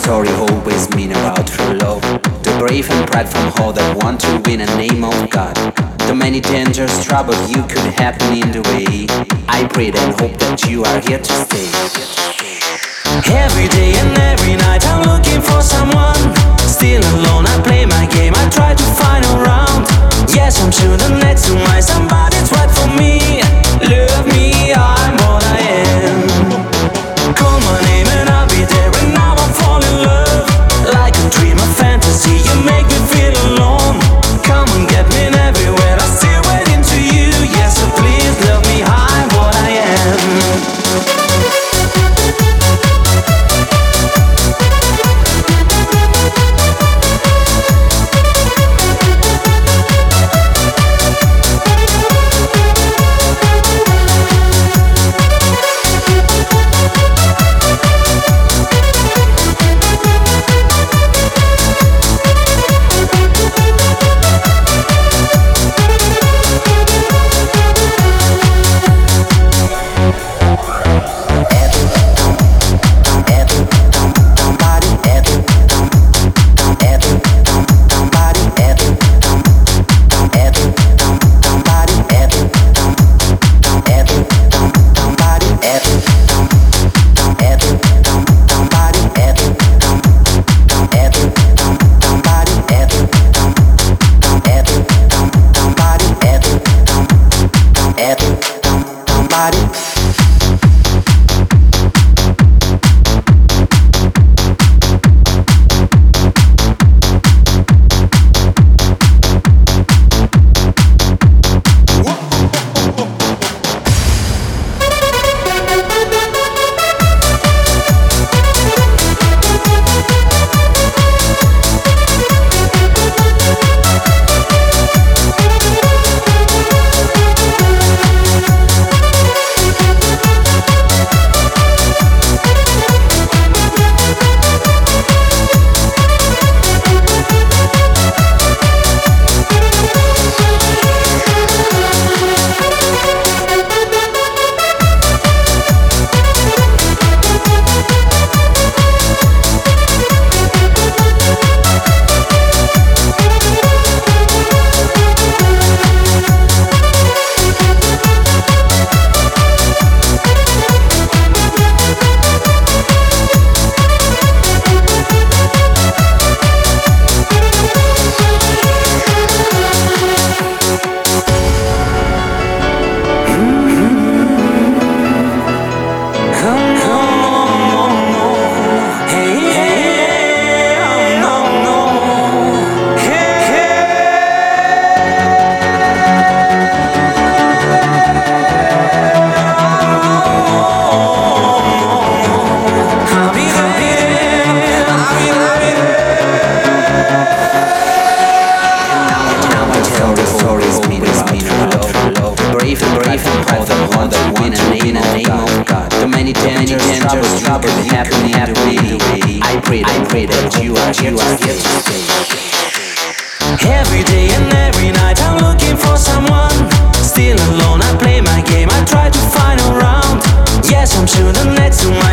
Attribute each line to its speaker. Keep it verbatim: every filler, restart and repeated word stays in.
Speaker 1: story always mean about true love. The brave and prideful all that want to win a name of God. The many dangers, trouble you could happen in the way. I pray and hope that you are here to stay. Every day and every night I'm looking for someone. Still alone, I play my game, I try to find a round. Yes, I'm sure the next to my somebody's right for me. Love me, I'm what I am. Call my name and I'll be there, and now I fall in love. Like a dream, a fantasy, you make me feel alone. Come and get me in everywhere, I still waiting to you. Yes, so please love me, I'm what I am. Every day and every night I'm looking for someone. Still alone, I play my game, I try to find a round. Yes, I'm sure the next to my